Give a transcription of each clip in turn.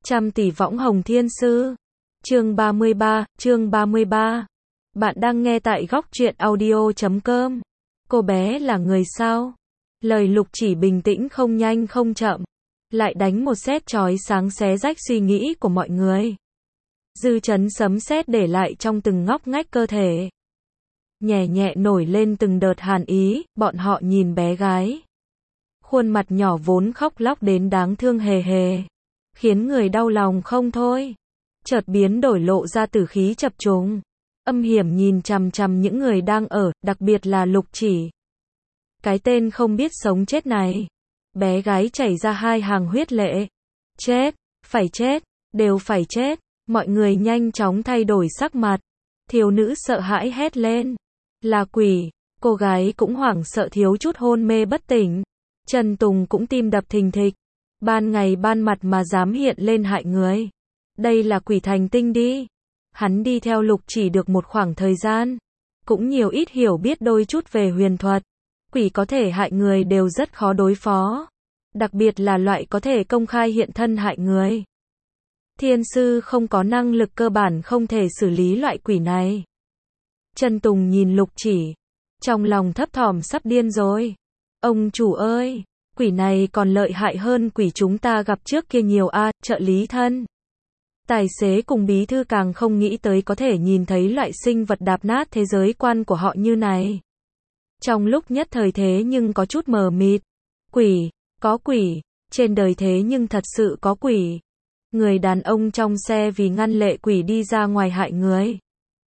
Trăm tỷ võng hồng thiên sư. Chương 33. Bạn đang nghe tại góc truyện audio.com. Cô bé là người sao? Lời Lục Chỉ bình tĩnh không nhanh không chậm, lại đánh một sét chói sáng xé rách suy nghĩ của mọi người. Dư chấn sấm sét để lại trong từng ngóc ngách cơ thể. Nhẹ nhẹ nổi lên từng đợt hàn ý, bọn họ nhìn bé gái. Khuôn mặt nhỏ vốn khóc lóc đến đáng thương hề hề, khiến người đau lòng không thôi. Chợt biến đổi lộ ra tử khí chập trùng, âm hiểm nhìn chằm chằm những người đang ở, đặc biệt là Lục Chỉ. Cái tên không biết sống chết này. Bé gái chảy ra hai hàng huyết lệ. Chết, phải chết, đều phải chết. Mọi người nhanh chóng thay đổi sắc mặt. Thiếu nữ sợ hãi hét lên. Là quỷ. Cô gái cũng hoảng sợ thiếu chút hôn mê bất tỉnh. Trần Tùng cũng tim đập thình thịch. Ban ngày ban mặt mà dám hiện lên hại người. Đây là quỷ thành tinh đi. Hắn đi theo Lục Chỉ được một khoảng thời gian, cũng nhiều ít hiểu biết đôi chút về huyền thuật. Quỷ có thể hại người đều rất khó đối phó, đặc biệt là loại có thể công khai hiện thân hại người. Thiên sư không có năng lực cơ bản không thể xử lý loại quỷ này. Trần Tùng nhìn Lục Chỉ, trong lòng thấp thỏm sắp điên rồi. Ông chủ ơi, quỷ này còn lợi hại hơn quỷ chúng ta gặp trước kia nhiều a. Trợ lý thân, tài xế cùng bí thư càng không nghĩ tới có thể nhìn thấy loại sinh vật đạp nát thế giới quan của họ như này. Trong lúc nhất thời thế nhưng có chút mờ mịt. Quỷ, có quỷ, trên đời thế nhưng thật sự có quỷ. Người đàn ông trong xe vì ngăn lệ quỷ đi ra ngoài hại người,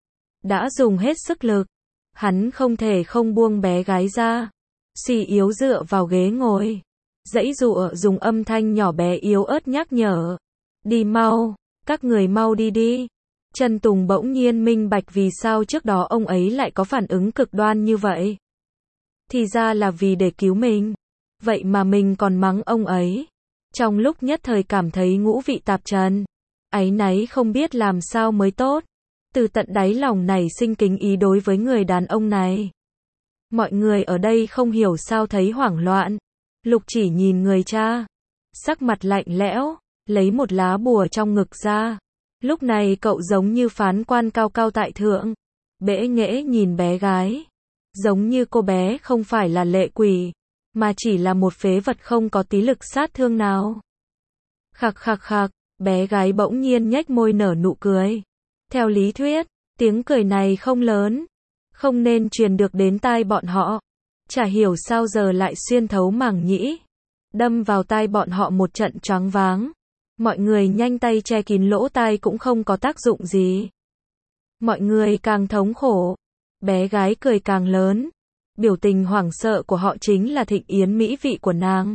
đã dùng hết sức lực. Hắn không thể không buông bé gái ra, suy yếu dựa vào ghế ngồi, giãy giụa dùng âm thanh nhỏ bé yếu ớt nhắc nhở. Đi mau, các người mau đi đi. Trần Tùng bỗng nhiên minh bạch vì sao trước đó ông ấy lại có phản ứng cực đoan như vậy. Thì ra là vì để cứu mình. Vậy mà mình còn mắng ông ấy. Trong lúc nhất thời cảm thấy ngũ vị tạp trần, áy náy không biết làm sao mới tốt. Từ tận đáy lòng nảy sinh kính ý đối với người đàn ông này. Mọi người ở đây không hiểu sao thấy hoảng loạn. Lục Chỉ nhìn người cha, sắc mặt lạnh lẽo, lấy một lá bùa trong ngực ra. Lúc này cậu giống như phán quan cao cao tại thượng, bẽ nghễ nhìn bé gái. Giống như cô bé không phải là lệ quỷ, mà chỉ là một phế vật không có tí lực sát thương nào. Khạc khạc khạc, bé gái bỗng nhiên nhếch môi nở nụ cười. Theo lý thuyết, tiếng cười này không lớn, không nên truyền được đến tai bọn họ. Chả hiểu sao giờ lại xuyên thấu màng nhĩ, đâm vào tai bọn họ một trận choáng váng. Mọi người nhanh tay che kín lỗ tai cũng không có tác dụng gì. Mọi người càng thống khổ. Bé gái cười càng lớn. Biểu tình hoảng sợ của họ chính là thịnh yến mỹ vị của nàng,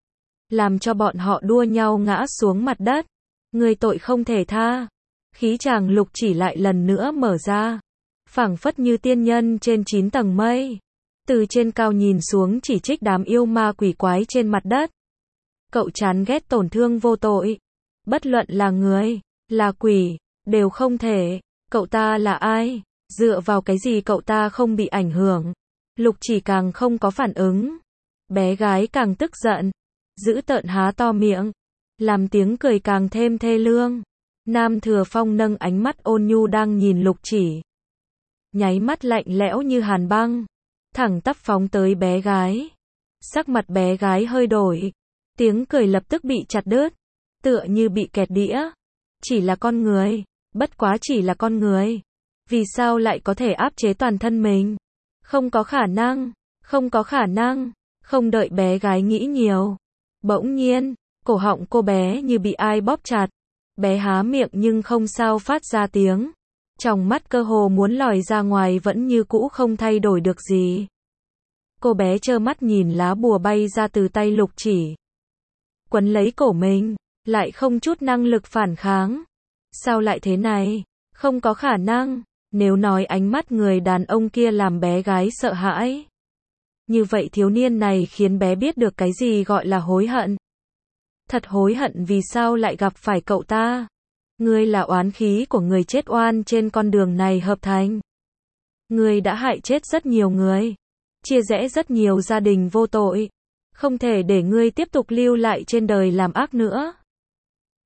làm cho bọn họ đua nhau ngã xuống mặt đất. Người tội không thể tha. Khí chàng Lục Chỉ lại lần nữa mở ra, phảng phất như tiên nhân trên 9 tầng mây, từ trên cao nhìn xuống chỉ trích đám yêu ma quỷ quái trên mặt đất. Cậu chán ghét tổn thương vô tội. Bất luận là người, là quỷ, đều không thể. Cậu ta là ai? Dựa vào cái gì cậu ta không bị ảnh hưởng? Lục Chỉ càng không có phản ứng. Bé gái càng tức giận, dữ tợn há to miệng, làm tiếng cười càng thêm thê lương. Nam Thừa Phong nâng ánh mắt ôn nhu đang nhìn Lục Chỉ, nháy mắt lạnh lẽo như hàn băng, thẳng tắp phóng tới bé gái. Sắc mặt bé gái hơi đổi, tiếng cười lập tức bị chặt đứt, tựa như bị kẹt đĩa. Chỉ là con người, bất quá chỉ là con người, vì sao lại có thể áp chế toàn thân mình? Không có khả năng, không có khả năng. Không đợi bé gái nghĩ nhiều, bỗng nhiên, cổ họng cô bé như bị ai bóp chặt. Bé há miệng nhưng không sao phát ra tiếng. Trong mắt cơ hồ muốn lòi ra ngoài vẫn như cũ không thay đổi được gì. Cô bé trơ mắt nhìn lá bùa bay ra từ tay Lục Chỉ, quấn lấy cổ mình, lại không chút năng lực phản kháng. Sao lại thế này? Không có khả năng. Nếu nói ánh mắt người đàn ông kia làm bé gái sợ hãi, như vậy thiếu niên này khiến bé biết được cái gì gọi là hối hận. Thật hối hận vì sao lại gặp phải cậu ta. Ngươi là oán khí của người chết oan trên con đường này hợp thành. Ngươi đã hại chết rất nhiều người, chia rẽ rất nhiều gia đình vô tội. Không thể để ngươi tiếp tục lưu lại trên đời làm ác nữa.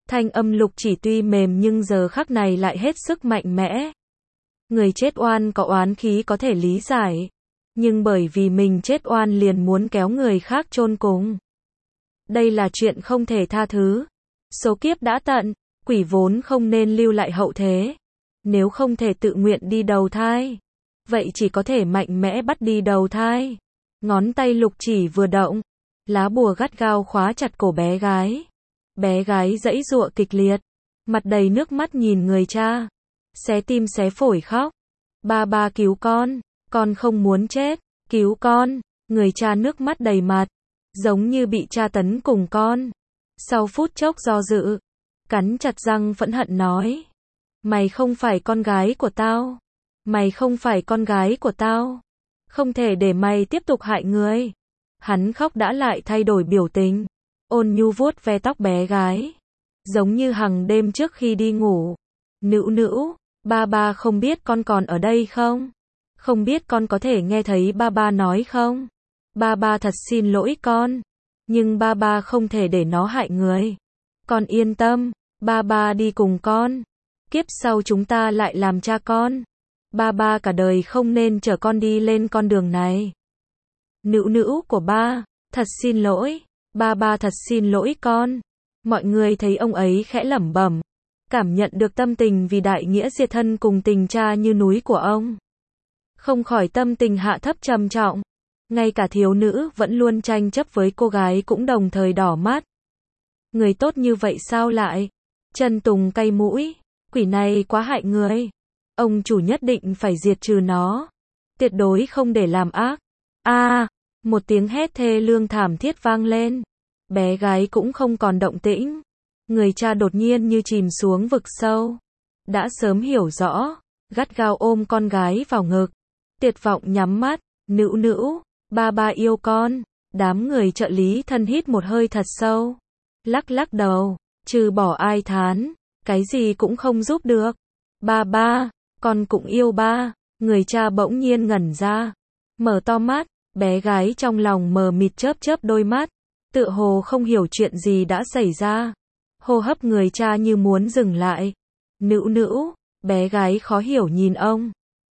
Thanh âm Lục Chỉ tuy mềm nhưng giờ khắc này lại hết sức mạnh mẽ. Người chết oan có oán khí có thể lý giải, nhưng bởi vì mình chết oan liền muốn kéo người khác chôn cùng. Đây là chuyện không thể tha thứ. Số kiếp đã tận, quỷ vốn không nên lưu lại hậu thế. Nếu không thể tự nguyện đi đầu thai, vậy chỉ có thể mạnh mẽ bắt đi đầu thai. Ngón tay Lục Chỉ vừa động, lá bùa gắt gao khóa chặt cổ bé gái. Bé gái giãy giụa kịch liệt, mặt đầy nước mắt nhìn người cha, xé tim xé phổi khóc. Ba cứu con không muốn chết, cứu con. Người cha nước mắt đầy mặt, giống như bị tra tấn cùng con. Sau phút chốc do dự, cắn chặt răng phẫn hận nói: mày không phải con gái của tao. Mày không phải con gái của tao. Không thể để mày tiếp tục hại người. Hắn khóc đã lại thay đổi biểu tình, ôn nhu vuốt ve tóc bé gái, giống như hằng đêm trước khi đi ngủ. Nữu, ba không biết con còn ở đây không? Không biết con có thể nghe thấy ba nói không? Ba thật xin lỗi con, nhưng ba không thể để nó hại người. Con yên tâm, ba đi cùng con. Kiếp sau chúng ta lại làm cha con. Ba cả đời không nên chở con đi lên con đường này. Nữu của ba, thật xin lỗi. Ba thật xin lỗi con. Mọi người thấy ông ấy khẽ lẩm bẩm, cảm nhận được tâm tình vì đại nghĩa diệt thân cùng tình cha như núi của ông. Không khỏi tâm tình hạ thấp trầm trọng. Ngay cả thiếu nữ vẫn luôn tranh chấp với cô gái cũng đồng thời đỏ mắt. Người tốt như vậy sao lại? Trần Tùng cay mũi, quỷ này quá hại người. Ông chủ nhất định phải diệt trừ nó. Tuyệt đối không để làm ác. Một tiếng hét thê lương thảm thiết vang lên. Bé gái cũng không còn động tĩnh. Người cha đột nhiên như chìm xuống vực sâu. Đã sớm hiểu rõ, gắt gao ôm con gái vào ngực. Tuyệt vọng nhắm mắt, nữu, ba yêu con. Đám người trợ lý thân hít một hơi thật sâu. Lắc đầu, trừ bỏ ai thán, cái gì cũng không giúp được. Ba, con cũng yêu ba. Người cha bỗng nhiên ngẩn ra, mở to mắt, bé gái trong lòng mờ mịt chớp đôi mắt, tựa hồ không hiểu chuyện gì đã xảy ra. Hô hấp người cha như muốn dừng lại. Nữu, bé gái khó hiểu nhìn ông.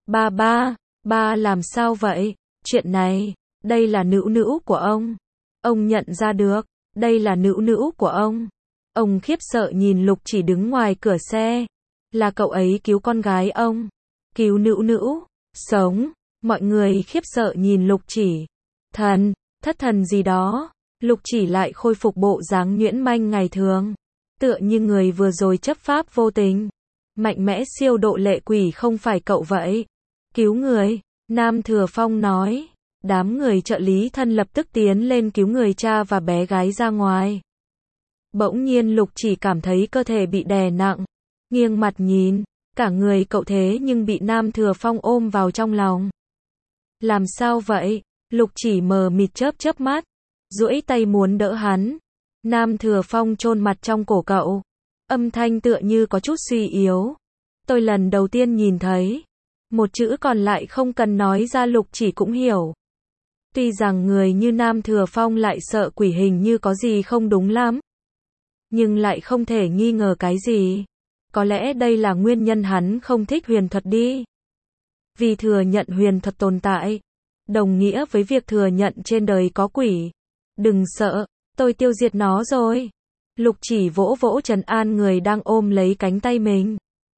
Ba làm sao vậy? Chuyện này, đây là nữu của ông. Ông nhận ra được, đây là nữu của ông. Ông khiếp sợ nhìn Lục Chỉ đứng ngoài cửa xe. Là cậu ấy cứu con gái ông. Cứu nữu, sống. Mọi người khiếp sợ nhìn Lục Chỉ. Thất thần gì đó. Lục Chỉ lại khôi phục bộ dáng nhuyễn manh ngày thường. Tựa như người vừa rồi chấp pháp vô tình. Mạnh mẽ siêu độ lệ quỷ không phải cậu vậy. Cứu người, Nam Thừa Phong nói. Đám người trợ lý thân lập tức tiến lên cứu người cha và bé gái ra ngoài. Bỗng nhiên Lục Chỉ cảm thấy cơ thể bị đè nặng. Nghiêng mặt nhìn, cả người cậu thế nhưng bị Nam Thừa Phong ôm vào trong lòng. Làm sao vậy? Lục Chỉ mờ mịt chớp mắt, duỗi tay muốn đỡ hắn. Nam Thừa Phong chôn mặt trong cổ cậu, âm thanh tựa như có chút suy yếu. Tôi lần đầu tiên nhìn thấy, một chữ còn lại không cần nói ra Lục Chỉ cũng hiểu. Tuy rằng người như Nam Thừa Phong lại sợ quỷ hình như có gì không đúng lắm, nhưng lại không thể nghi ngờ cái gì. Có lẽ đây là nguyên nhân hắn không thích huyền thuật đi. Vì thừa nhận huyền thuật tồn tại, đồng nghĩa với việc thừa nhận trên đời có quỷ. Đừng sợ, tôi tiêu diệt nó rồi. Lục Chỉ vỗ trấn an người đang ôm lấy cánh tay mình.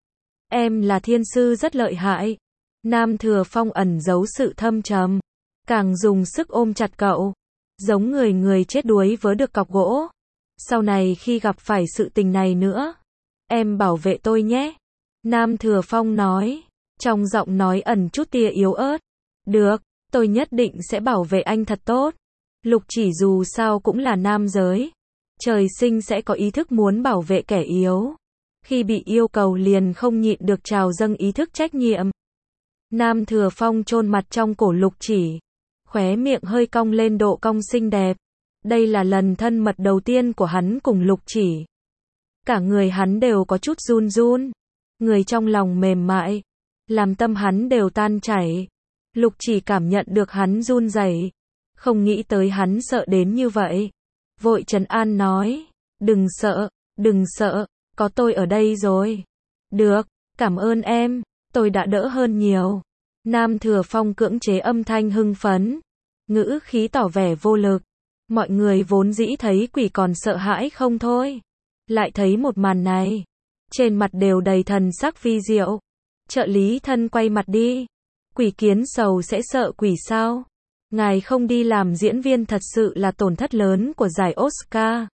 Em là thiên sư rất lợi hại. Nam Thừa Phong ẩn giấu sự thâm trầm, càng dùng sức ôm chặt cậu, giống người chết đuối vớ được cọc gỗ. Sau này khi gặp phải sự tình này nữa, em bảo vệ tôi nhé. Nam Thừa Phong nói, trong giọng nói ẩn chút tia yếu ớt. Được, tôi nhất định sẽ bảo vệ anh thật tốt. Lục Chỉ dù sao cũng là nam giới, trời sinh sẽ có ý thức muốn bảo vệ kẻ yếu. Khi bị yêu cầu liền không nhịn được trào dâng ý thức trách nhiệm. Nam Thừa Phong chôn mặt trong cổ Lục Chỉ, khóe miệng hơi cong lên độ cong xinh đẹp. Đây là lần thân mật đầu tiên của hắn cùng Lục Chỉ. Cả người hắn đều có chút run, người trong lòng mềm mại, làm tâm hắn đều tan chảy. Lục Chỉ cảm nhận được hắn run rẩy, không nghĩ tới hắn sợ đến như vậy. Vội trấn an nói, đừng sợ, Đừng sợ, có tôi ở đây rồi. Được, cảm ơn em, tôi đã đỡ hơn nhiều. Nam Thừa Phong cưỡng chế âm thanh hưng phấn, ngữ khí tỏ vẻ vô lực. Mọi người vốn dĩ thấy quỷ còn sợ hãi không thôi. Lại thấy một màn này. Trên mặt đều đầy thần sắc vi diệu. Trợ lý thân quay mặt đi. Quỷ kiến sầu sẽ sợ quỷ sao? Ngài không đi làm diễn viên thật sự là tổn thất lớn của giải Oscar.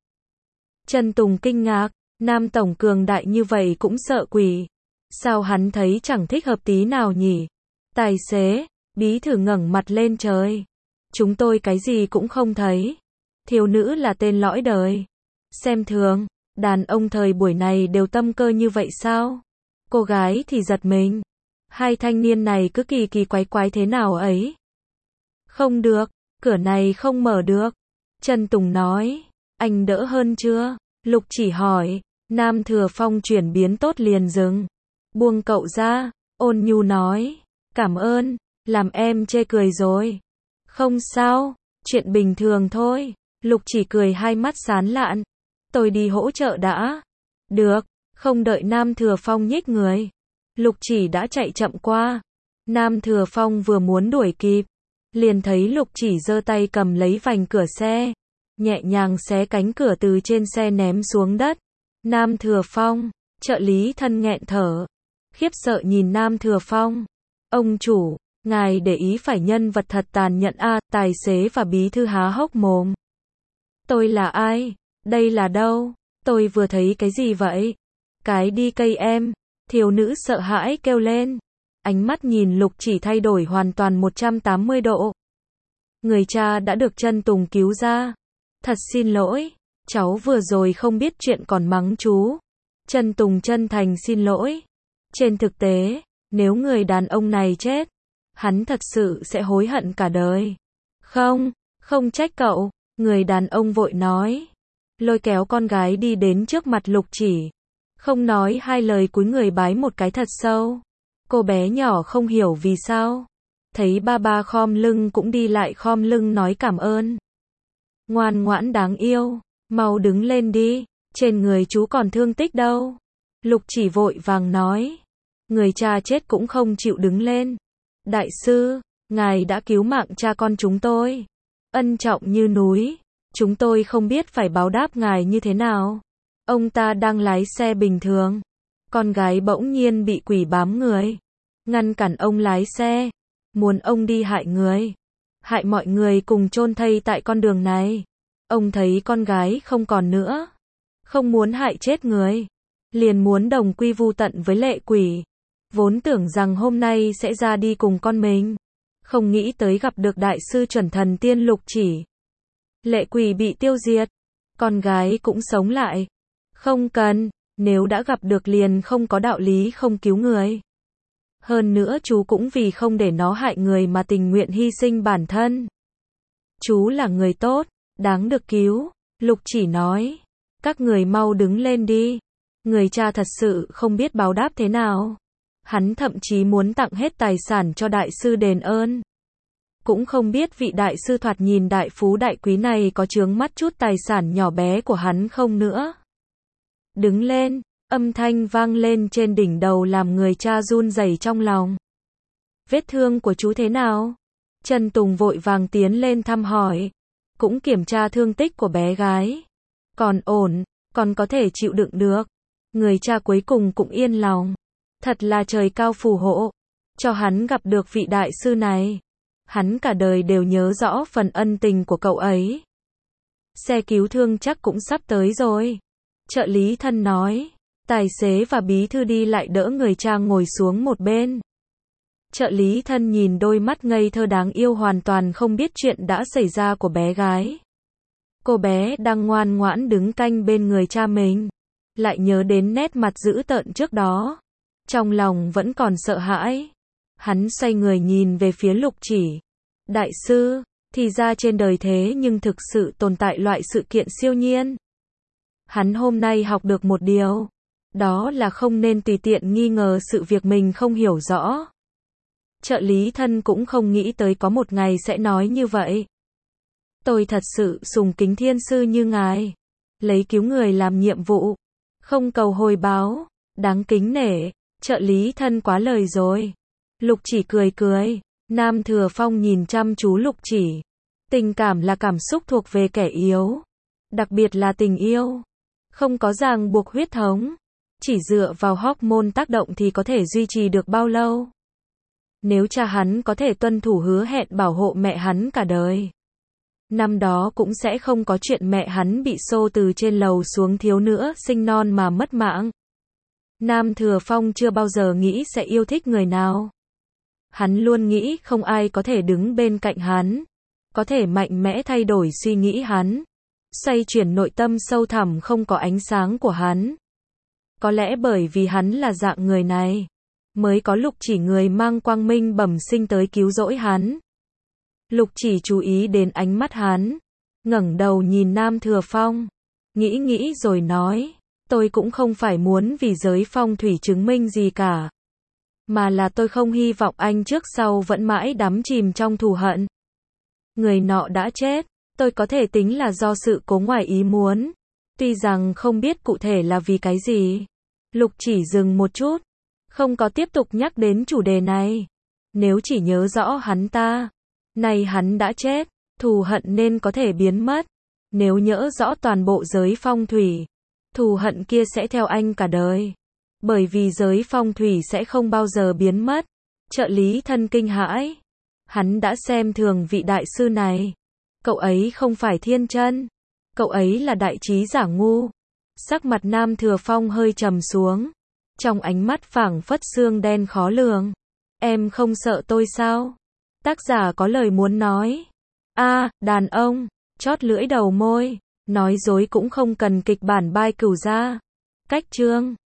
Trần Tùng kinh ngạc, Nam Tổng cường đại như vậy cũng sợ quỷ. Sao hắn thấy chẳng thích hợp tí nào nhỉ? Tài xế, bí thư ngẩng mặt lên trời. Chúng tôi cái gì cũng không thấy. Thiếu nữ là tên lõi đời. Xem thường, đàn ông thời buổi này đều tâm cơ như vậy sao? Cô gái thì giật mình. Hai thanh niên này cứ kỳ kỳ quái quái thế nào ấy? Không được, cửa này không mở được. Trần Tùng nói, anh đỡ hơn chưa? Lục Chỉ hỏi, Nam Thừa Phong chuyển biến tốt liền dừng. Buông cậu ra, ôn nhu nói, cảm ơn, làm em chê cười rồi. Không sao, chuyện bình thường thôi. Lục Chỉ cười hai mắt sán lạn. Tôi đi hỗ trợ đã. Được, không đợi Nam Thừa Phong nhích người. Lục Chỉ đã chạy chậm qua. Nam Thừa Phong vừa muốn đuổi kịp. Liền thấy Lục Chỉ giơ tay cầm lấy vành cửa xe. Nhẹ nhàng xé cánh cửa từ trên xe ném xuống đất. Nam Thừa Phong, trợ lý thân nghẹn thở. Khiếp sợ nhìn Nam Thừa Phong. Ông chủ, ngài để ý phải nhân vật thật tàn nhẫn a. Tài xế và bí thư há hốc mồm. Tôi là ai? Đây là đâu? Tôi vừa thấy cái gì vậy? Cái đi cây em. Thiếu nữ sợ hãi kêu lên. Ánh mắt nhìn Lục Chỉ thay đổi hoàn toàn 180 độ. Người cha đã được Trần Tùng cứu ra. Thật xin lỗi, cháu vừa rồi không biết chuyện còn mắng chú. Trần Tùng chân thành xin lỗi. Trên thực tế, nếu người đàn ông này chết, hắn thật sự sẽ hối hận cả đời. Không, không trách cậu, người đàn ông vội nói. Lôi kéo con gái đi đến trước mặt Lục Chỉ. Không nói hai lời cúi người bái một cái thật sâu. Cô bé nhỏ không hiểu vì sao. Thấy ba ba khom lưng cũng đi lại khom lưng nói cảm ơn. Ngoan ngoãn đáng yêu, mau đứng lên đi, trên người chú còn thương tích đâu. Lục Chỉ vội vàng nói. Người cha chết cũng không chịu đứng lên. Đại sư, ngài đã cứu mạng cha con chúng tôi. Ân trọng như núi, chúng tôi không biết phải báo đáp ngài như thế nào. Ông ta đang lái xe bình thường. Con gái bỗng nhiên bị quỷ bám người. Ngăn cản ông lái xe. Muốn ông đi hại người. Hại mọi người cùng chôn thây tại con đường này. Ông thấy con gái không còn nữa. Không muốn hại chết người. Liền muốn đồng quy vu tận với lệ quỷ. Vốn tưởng rằng hôm nay sẽ ra đi cùng con mình. Không nghĩ tới gặp được đại sư chuẩn thần tiên Lục Chỉ. Lệ quỷ bị tiêu diệt. Con gái cũng sống lại. Không cần, nếu đã gặp được liền không có đạo lý không cứu người. Hơn nữa chú cũng vì không để nó hại người mà tình nguyện hy sinh bản thân. Chú là người tốt, đáng được cứu. Lục Chỉ nói. Các người mau đứng lên đi. Người cha thật sự không biết báo đáp thế nào. Hắn thậm chí muốn tặng hết tài sản cho đại sư đền ơn. Cũng không biết vị đại sư thoạt nhìn đại phú đại quý này có chướng mắt chút tài sản nhỏ bé của hắn không nữa. Đứng lên, âm thanh vang lên trên đỉnh đầu làm người cha run rẩy trong lòng. Vết thương của chú thế nào? Trần Tùng vội vàng tiến lên thăm hỏi. Cũng kiểm tra thương tích của bé gái. Còn ổn, còn có thể chịu đựng được. Người cha cuối cùng cũng yên lòng. Thật là trời cao phù hộ. Cho hắn gặp được vị đại sư này. Hắn cả đời đều nhớ rõ phần ân tình của cậu ấy. Xe cứu thương chắc cũng sắp tới rồi. Trợ lý thân nói. Tài xế và bí thư đi lại đỡ người cha ngồi xuống một bên. Trợ lý thân nhìn đôi mắt ngây thơ đáng yêu hoàn toàn không biết chuyện đã xảy ra của bé gái. Cô bé đang ngoan ngoãn đứng canh bên người cha mình. Lại nhớ đến nét mặt dữ tợn trước đó. Trong lòng vẫn còn sợ hãi. Hắn xoay người nhìn về phía Lục Chỉ. Đại sư, thì ra trên đời thế nhưng thực sự tồn tại loại sự kiện siêu nhiên. Hắn hôm nay học được một điều. Đó là không nên tùy tiện nghi ngờ sự việc mình không hiểu rõ. Trợ lý thân cũng không nghĩ tới có một ngày sẽ nói như vậy. Tôi thật sự sùng kính thiên sư như ngài. Lấy cứu người làm nhiệm vụ. không cầu hồi báo, đáng kính nể, trợ lý thân quá lời rồi. Lục Chỉ cười cười, Nam Thừa Phong nhìn chăm chú Lục Chỉ. Tình cảm là cảm xúc thuộc về kẻ yếu, đặc biệt là tình yêu, không có ràng buộc huyết thống, chỉ dựa vào hormone tác động thì có thể duy trì được bao lâu. Nếu cha hắn có thể tuân thủ hứa hẹn bảo hộ mẹ hắn cả đời, năm đó cũng sẽ không có chuyện mẹ hắn bị xô từ trên lầu xuống thiếu nữa sinh non mà mất mạng. Nam Thừa Phong chưa bao giờ nghĩ sẽ yêu thích người nào. Hắn luôn nghĩ không ai có thể đứng bên cạnh hắn, có thể mạnh mẽ thay đổi suy nghĩ hắn, xoay chuyển nội tâm sâu thẳm không có ánh sáng của hắn. Có lẽ bởi vì hắn là dạng người này, mới có Lục Chỉ người mang quang minh bẩm sinh tới cứu rỗi hắn. Lục Chỉ chú ý đến ánh mắt hắn, ngẩng đầu nhìn Nam Thừa Phong, nghĩ rồi nói, tôi cũng không phải muốn vì giới phong thủy chứng minh gì cả, mà là tôi không hy vọng anh trước sau vẫn mãi đắm chìm trong thù hận. Người nọ đã chết, tôi có thể tính là do sự cố ngoài ý muốn, tuy rằng không biết cụ thể là vì cái gì. Lục Chỉ dừng một chút, không có tiếp tục nhắc đến chủ đề này. Nếu chỉ nhớ rõ hắn ta, nay hắn đã chết, thù hận nên có thể biến mất. Nếu nhớ rõ toàn bộ giới phong thủy, thù hận kia sẽ theo anh cả đời. Bởi vì giới phong thủy sẽ không bao giờ biến mất. Trợ lý thân kinh hãi. Hắn đã xem thường vị đại sư này. Cậu ấy không phải thiên chân. Cậu ấy là đại trí giả ngu. Sắc mặt Nam Thừa Phong hơi trầm xuống. Trong ánh mắt phảng phất xương đen khó lường. Em không sợ tôi sao? Tác giả có lời muốn nói. Đàn ông, chót lưỡi đầu môi. Nói dối cũng không cần kịch bản bai cửu ra. Cách chương.